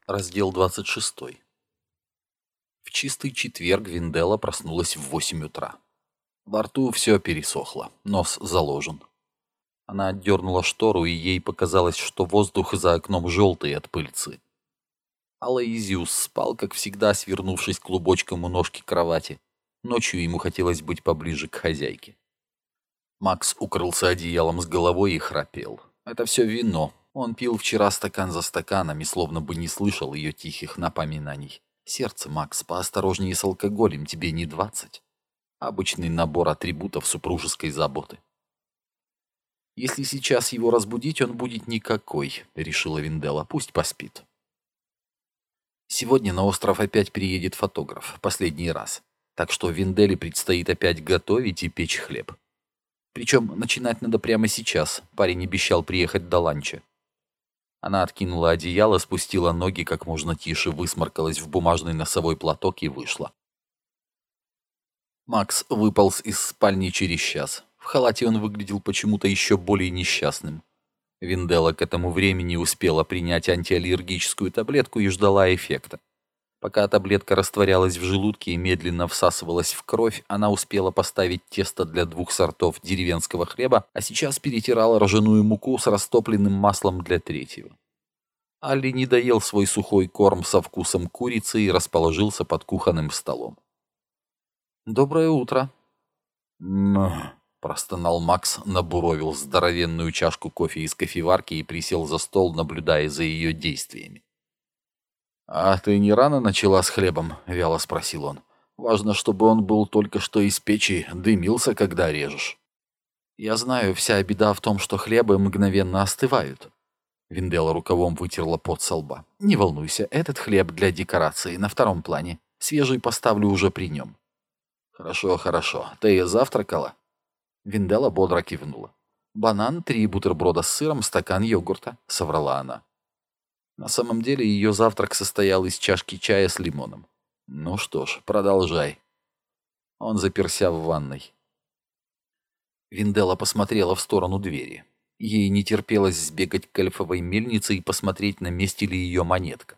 Раздел 26. В чистый четверг Винделла проснулась в 8 утра. Во рту все пересохло, нос заложен. Она отдернула штору, и ей показалось, что воздух за окном желтый от пыльцы. Алоизиус спал, как всегда, свернувшись клубочком у ножки кровати. Ночью ему хотелось быть поближе к хозяйке. Макс укрылся одеялом с головой и храпел. Это все вино. Он пил вчера стакан за стаканом и словно бы не слышал ее тихих напоминаний. Сердце, Макс, поосторожнее с алкоголем, тебе не 20. Обычный набор атрибутов супружеской заботы. Если сейчас его разбудить, он будет никакой, решила Винделла, пусть поспит. Сегодня на остров опять приедет фотограф, последний раз. Так что Винделле предстоит опять готовить и печь хлеб. Причем начинать надо прямо сейчас, парень обещал приехать до ланча. Она откинула одеяло, спустила ноги как можно тише, высморкалась в бумажный носовой платок и вышла. Макс выполз из спальни через час. В халате он выглядел почему-то еще более несчастным. Винделла к этому времени успела принять антиаллергическую таблетку и ждала эффекта. Пока таблетка растворялась в желудке и медленно всасывалась в кровь, она успела поставить тесто для 2 сортов деревенского хлеба, а сейчас перетирала ржаную муку с растопленным маслом для 3-го. Алли не доел свой сухой корм со вкусом курицы и расположился под кухонным столом. «Доброе утро!» простонал Макс, набуровил здоровенную чашку кофе из кофеварки и присел за стол, наблюдая за ее действиями. «А ты не рано начала с хлебом?» — вяло спросил он. «Важно, чтобы он был только что из печи, дымился, когда режешь». «Я знаю, вся беда в том, что хлебы мгновенно остывают». Винделла рукавом вытерла пот со лба. «Не волнуйся, этот хлеб для декорации на втором плане. Свежий поставлю уже при нем». «Хорошо, хорошо. Ты завтракала?» Винделла бодро кивнула. «Банан, 3 бутерброда с сыром, стакан йогурта», — соврала она. На самом деле ее завтрак состоял из чашки чая с лимоном. «Ну что ж, продолжай». Он заперся в ванной. Винделла посмотрела в сторону двери. Ей не терпелось сбегать к эльфовой мельнице и посмотреть, на месте ли ее монетка.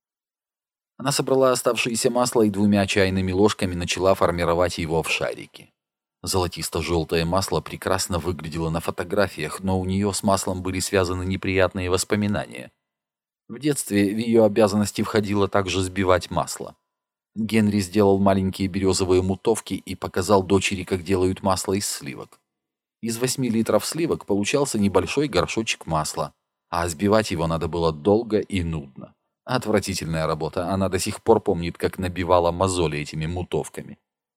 Она собрала оставшееся масло и 2 чайными ложками начала формировать его в шарики. Золотисто-желтое масло прекрасно выглядело на фотографиях, но у нее с маслом были связаны неприятные воспоминания. В детстве в ее обязанности входило также сбивать масло. Генри сделал маленькие березовые мутовки и показал дочери, как делают масло из сливок. Из 8 литров сливок получался небольшой горшочек масла, а сбивать его надо было долго и нудно. Отвратительная работа, она до сих пор помнит, как набивала мозоли этими мутовками.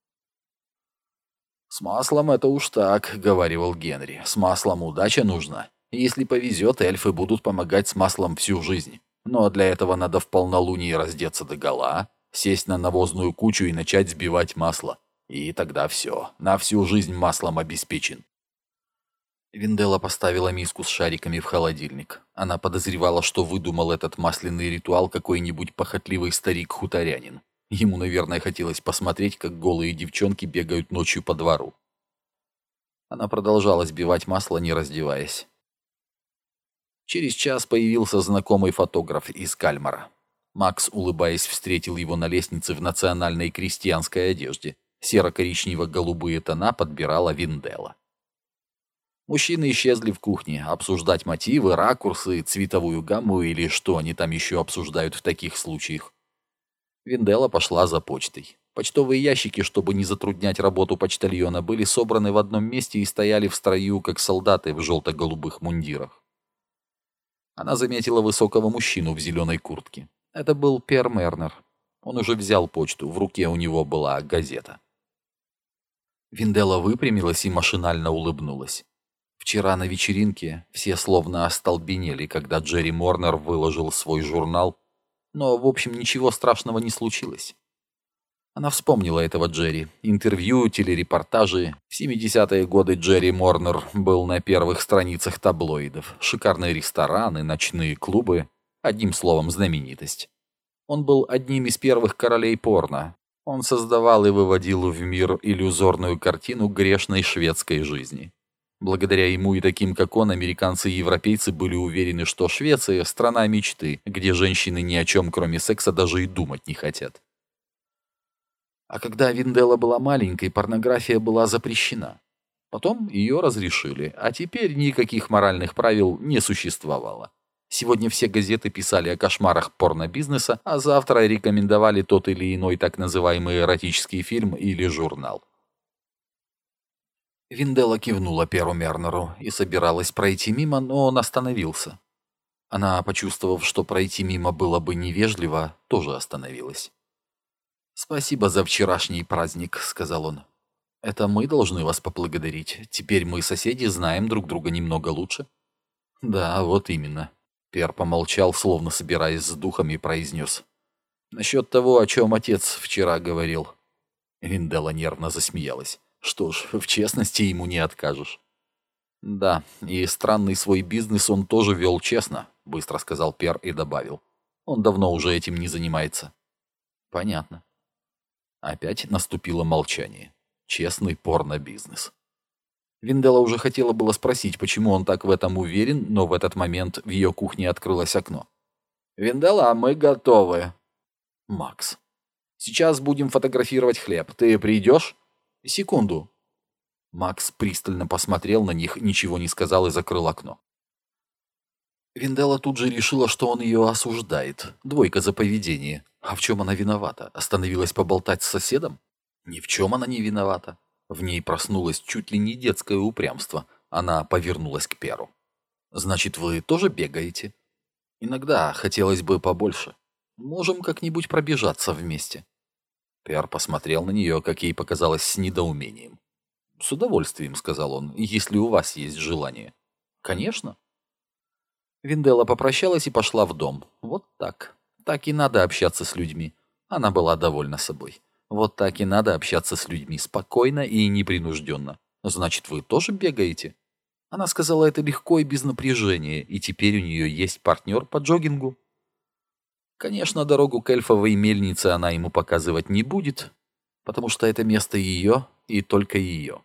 «С маслом это уж так», — говаривал Генри. «С маслом удача нужна. Если повезет, эльфы будут помогать с маслом всю жизнь. Но для этого надо в полнолуние раздеться догола, сесть на навозную кучу и начать сбивать масло. И тогда все, на всю жизнь маслом обеспечен». Винделла поставила миску с шариками в холодильник. Она подозревала, что выдумал этот масляный ритуал какой-нибудь похотливый старик-хуторянин. Ему, наверное, хотелось посмотреть, как голые девчонки бегают ночью по двору. Она продолжала сбивать масло, не раздеваясь. Через час появился знакомый фотограф из Кальмара. Макс, улыбаясь, встретил его на лестнице в национальной крестьянской одежде. Серо-коричнево-голубые тона подбирала Винделла. Мужчины исчезли в кухне, обсуждать мотивы, ракурсы, цветовую гамму или что они там еще обсуждают в таких случаях. Винделла пошла за почтой. Почтовые ящики, чтобы не затруднять работу почтальона, были собраны в одном месте и стояли в строю, как солдаты в желто-голубых мундирах. Она заметила высокого мужчину в зеленой куртке. Это был Пер Мернер. Он уже взял почту, в руке у него была газета. Винделла выпрямилась и машинально улыбнулась. Вчера на вечеринке все словно остолбенели, когда Джерри Морнер выложил свой журнал, но, в общем, ничего страшного не случилось. Она вспомнила этого Джерри. Интервью, телерепортажи. В 70-е годы Джерри Морнер был на первых страницах таблоидов. Шикарные рестораны, ночные клубы. Одним словом, знаменитость. Он был одним из первых королей порно. Он создавал и выводил в мир иллюзорную картину грешной шведской жизни. Благодаря ему и таким, как он, американцы и европейцы были уверены, что Швеция– страна мечты, где женщины ни о чем, кроме секса, даже и думать не хотят. А когда Винделла была маленькой, порнография была запрещена. Потом ее разрешили, а теперь никаких моральных правил не существовало. Сегодня все газеты писали о кошмарах порнобизнеса, а завтра рекомендовали тот или иной так называемый эротический фильм или журнал. Винделла кивнула Перу Мернеру и собиралась пройти мимо, но он остановился. Она, почувствовав, что пройти мимо было бы невежливо, тоже остановилась. «Спасибо за вчерашний праздник», — сказал он. «Это мы должны вас поблагодарить. Теперь мы, соседи, знаем друг друга немного лучше». «Да, вот именно». Пер помолчал, словно собираясь с духом, и произнес. «Насчет того, о чем отец вчера говорил». Винделла нервно засмеялась. «Что ж, в честности ему не откажешь». «Да, и странный свой бизнес он тоже вел честно», — быстро сказал Пер и добавил. «Он давно уже этим не занимается». «Понятно». Опять наступило молчание. Честный порно-бизнес. Винделла уже хотела было спросить, почему он так в этом уверен, но в этот момент в ее кухне открылось окно. «Винделла, мы готовы». «Макс». «Сейчас будем фотографировать хлеб. Ты придешь?» «Секунду». Макс пристально посмотрел на них, ничего не сказал и закрыл окно. Винделла тут же решила, что он ее осуждает. Двойка за поведение. А в чем она виновата? Остановилась поболтать с соседом? Ни в чем она не виновата. В ней проснулось чуть ли не детское упрямство. Она повернулась к Перу. «Значит, вы тоже бегаете?» «Иногда хотелось бы побольше. Можем как-нибудь пробежаться вместе». Пер посмотрел на нее, как ей показалось, с недоумением. «С удовольствием», — сказал он, — «если у вас есть желание». «Конечно». Винделла попрощалась и пошла в дом. Вот так. Так и надо общаться с людьми. Она была довольна собой. Вот так и надо общаться с людьми спокойно и непринужденно. Значит, вы тоже бегаете? Она сказала это легко и без напряжения, и теперь у нее есть партнер по джогингу. Конечно, дорогу к эльфовой мельнице она ему показывать не будет, потому что это место ее и только ее.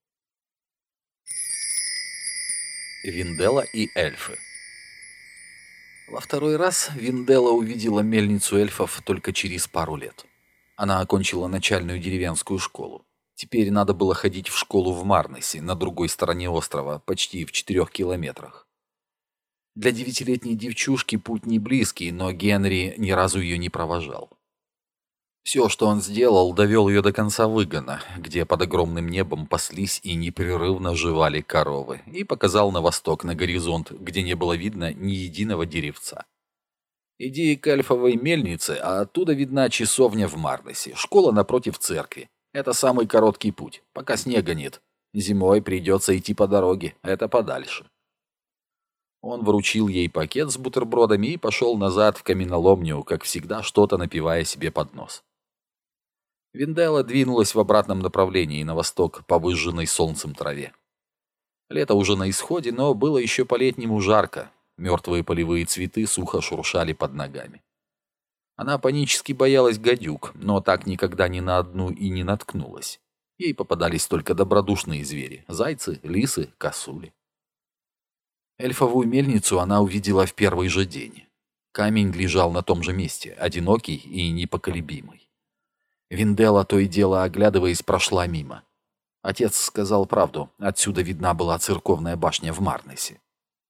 Винделла и эльфы. Во второй раз Винделла увидела мельницу эльфов только через пару лет. Она окончила начальную деревенскую школу. Теперь надо было ходить в школу в Марнесе, на другой стороне острова, почти в 4 километрах. Для 9-летней девчушки путь не близкий, но Генри ни разу ее не провожал. Все, что он сделал, довел ее до конца выгона, где под огромным небом паслись и непрерывно жевали коровы, и показал на восток, на горизонт, где не было видно ни единого деревца. «Иди к эльфовой мельнице, а оттуда видна часовня в Марнесе, школа напротив церкви. Это самый короткий путь, пока снега нет. Зимой придется идти по дороге, это подальше». Он вручил ей пакет с бутербродами и пошел назад в каменоломню, как всегда, что-то напивая себе под нос. Винделла двинулась в обратном направлении, на восток, по выжженной солнцем траве. Лето уже на исходе, но было еще по-летнему жарко. Мертвые полевые цветы сухо шуршали под ногами. Она панически боялась гадюк, но так никогда ни на одну и не наткнулась. Ей попадались только добродушные звери — зайцы, лисы, косули. Эльфовую мельницу она увидела в первый же день. Камень лежал на том же месте, одинокий и непоколебимый. Винделла, то и дело оглядываясь, прошла мимо. Отец сказал правду, отсюда видна была церковная башня в Марнесе.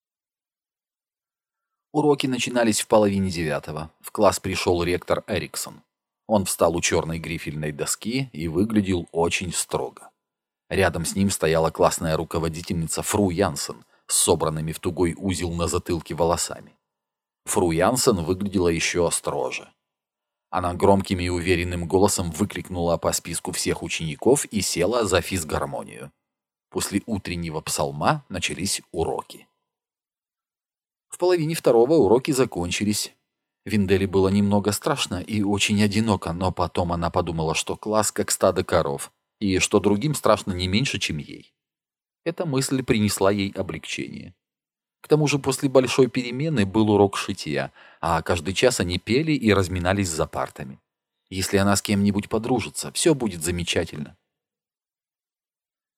Уроки начинались в 8:30. В класс пришел ректор Эриксон. Он встал у черной грифельной доски и выглядел очень строго. Рядом с ним стояла классная руководительница Фру Янсен с собранными в тугой узел на затылке волосами. Фру Янсен выглядела еще строже. Она громким и уверенным голосом выкрикнула по списку всех учеников и села за физгармонию. После утреннего псалма начались уроки. В 1:30 уроки закончились. Винделле было немного страшно и очень одиноко, но потом она подумала, что класс как стадо коров, и что другим страшно не меньше, чем ей. Эта мысль принесла ей облегчение. К тому же после большой перемены был урок шитья, а каждый час они пели и разминались за партами. Если она с кем-нибудь подружится, все будет замечательно.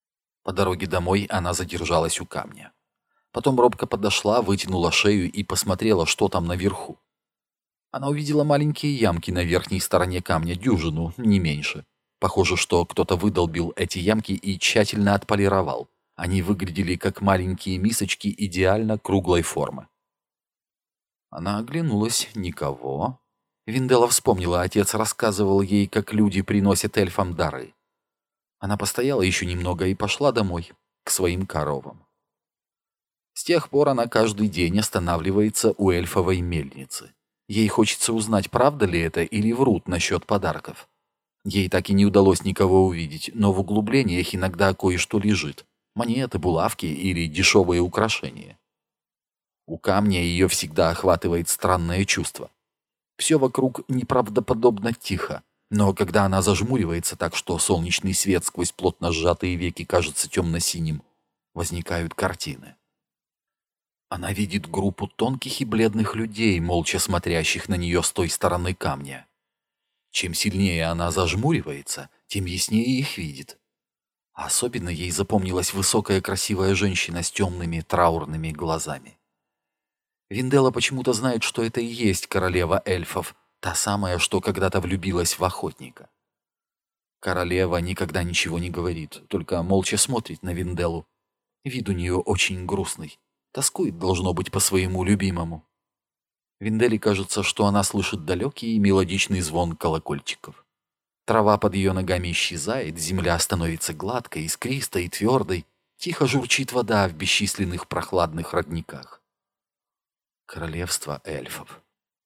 По дороге домой она задержалась у камня. Потом робко подошла, вытянула шею и посмотрела, что там наверху. Она увидела маленькие ямки на верхней стороне камня, дюжину, не меньше. Похоже, что кто-то выдолбил эти ямки и тщательно отполировал. Они выглядели как маленькие мисочки идеально круглой формы. Она оглянулась. Никого. Виндела вспомнила, отец рассказывал ей, как люди приносят эльфам дары. Она постояла еще немного и пошла домой, к своим коровам. С тех пор она каждый день останавливается у эльфовой мельницы. Ей хочется узнать, правда ли это или врут насчет подарков. Ей так и не удалось никого увидеть, но в углублениях иногда кое-что лежит. Монеты, булавки или дешевые украшения. У камня ее всегда охватывает странное чувство. Все вокруг неправдоподобно тихо, но когда она зажмуривается так, что солнечный свет сквозь плотно сжатые веки кажется темно-синим, возникают картины. Она видит группу тонких и бледных людей, молча смотрящих на нее с той стороны камня. Чем сильнее она зажмуривается, тем яснее их видит. Особенно ей запомнилась высокая красивая женщина с темными траурными глазами. Виндела почему-то знает, что это и есть королева эльфов, та самая, что когда-то влюбилась в охотника. Королева никогда ничего не говорит, только молча смотрит на Винделу. Вид у нее очень грустный. Тоскует, должно быть, по своему любимому. Винделе кажется, что она слышит далекий и мелодичный звон колокольчиков. Трава под ее ногами исчезает, земля становится гладкой, искристой и твердой, тихо журчит вода в бесчисленных прохладных родниках. Королевство эльфов.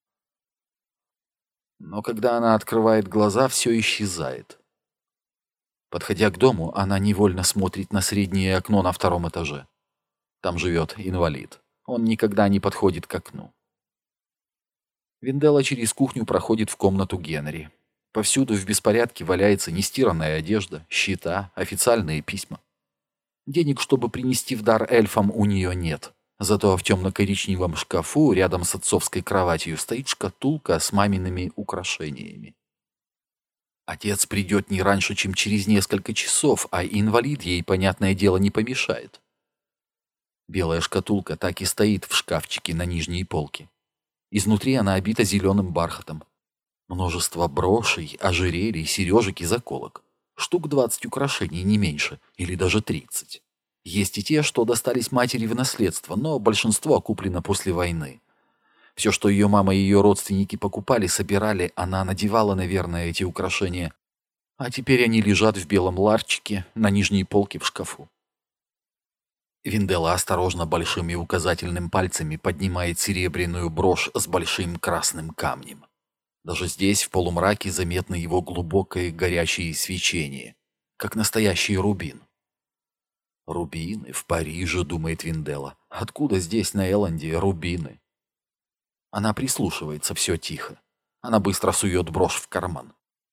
Но когда она открывает глаза, все исчезает. Подходя к дому, она невольно смотрит на среднее окно на втором этаже. Там живет инвалид. Он никогда не подходит к окну. Виндела через кухню проходит в комнату Генри. Повсюду в беспорядке валяется нестиранная одежда, счета, официальные письма. Денег, чтобы принести в дар эльфам, у нее нет. Зато в темно-коричневом шкафу рядом с отцовской кроватью стоит шкатулка с мамиными украшениями. Отец придет не раньше, чем через несколько часов, а инвалид ей, понятное дело, не помешает. Белая шкатулка так и стоит в шкафчике на нижней полке. Изнутри она обита зеленым бархатом. Множество брошей, ожерелий, сережек и заколок. Штук 20 украшений, не меньше, или даже 30. Есть и те, что достались матери в наследство, но большинство куплено после войны. Все, что ее мама и ее родственники покупали, собирали, она надевала, наверное, эти украшения. А теперь они лежат в белом ларчике на нижней полке в шкафу. Виндела осторожно большим и указательным пальцами поднимает серебряную брошь с большим красным камнем. Даже здесь, в полумраке, заметно его глубокое горячее свечение, как настоящий рубин. «Рубины в Париже», — думает Виндела. «Откуда здесь, на Элленде, рубины?» Она прислушивается, все тихо. Она быстро сует брошь в карман.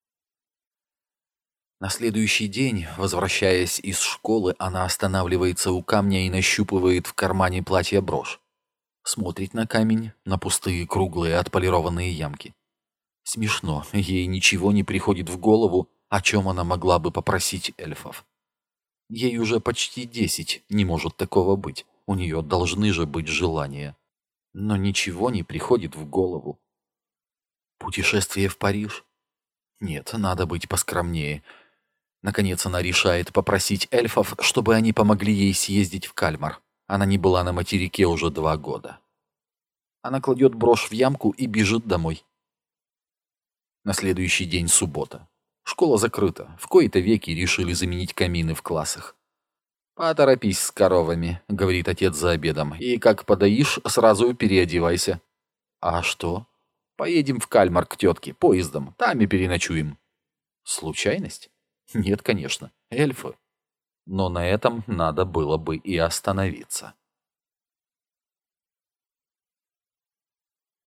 На следующий день, возвращаясь из школы, она останавливается у камня и нащупывает в кармане платья брошь. Смотрит на камень, на пустые круглые отполированные ямки. Смешно, ей ничего не приходит в голову, о чем она могла бы попросить эльфов. Ей уже почти 10, не может такого быть. У нее должны же быть желания. Но ничего не приходит в голову. Путешествие в Париж? Нет, надо быть поскромнее. Наконец она решает попросить эльфов, чтобы они помогли ей съездить в Кальмар. Она не была на материке уже 2 года. Она кладет брошь в ямку и бежит домой. На следующий день суббота. Школа закрыта. В кои-то веки решили заменить камины в классах. «Поторопись с коровами», — говорит отец за обедом. «И как подоишь, сразу переодевайся». «А что?» «Поедем в Кальмар к тетке, поездом. Там и переночуем». «Случайность?» «Нет, конечно. Эльфы». Но на этом надо было бы и остановиться.